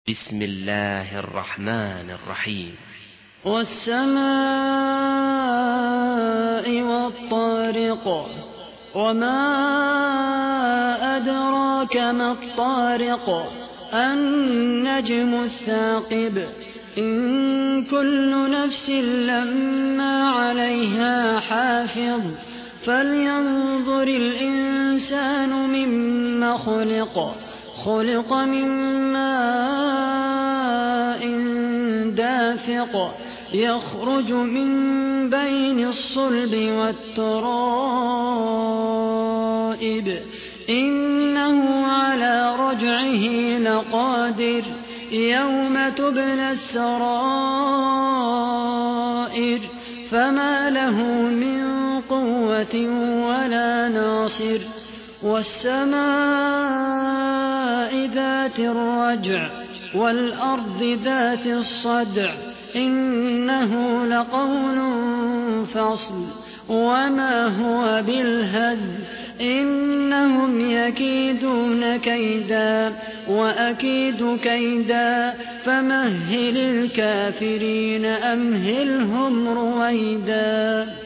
بسم الله الرحمن الرحيم. والسماء والطارق وما أدراك ما الطارق النجم الثاقب إن كل نفس لما عليها حافظ فلينظر الإنسان مما خلق من ماء دافق يخرج من بين الصلب والترائب إنه على رجعه لقادر يوم تبلى السرائر فما له من قوة ولا ناصر والسماء ذات الرجع والأرض ذات الصدع إنه لقول فصل وما هو بالهزل إنهم يكيدون كيدا وأكيد كيدا فمهل الكافرين أمهلهم رويدا.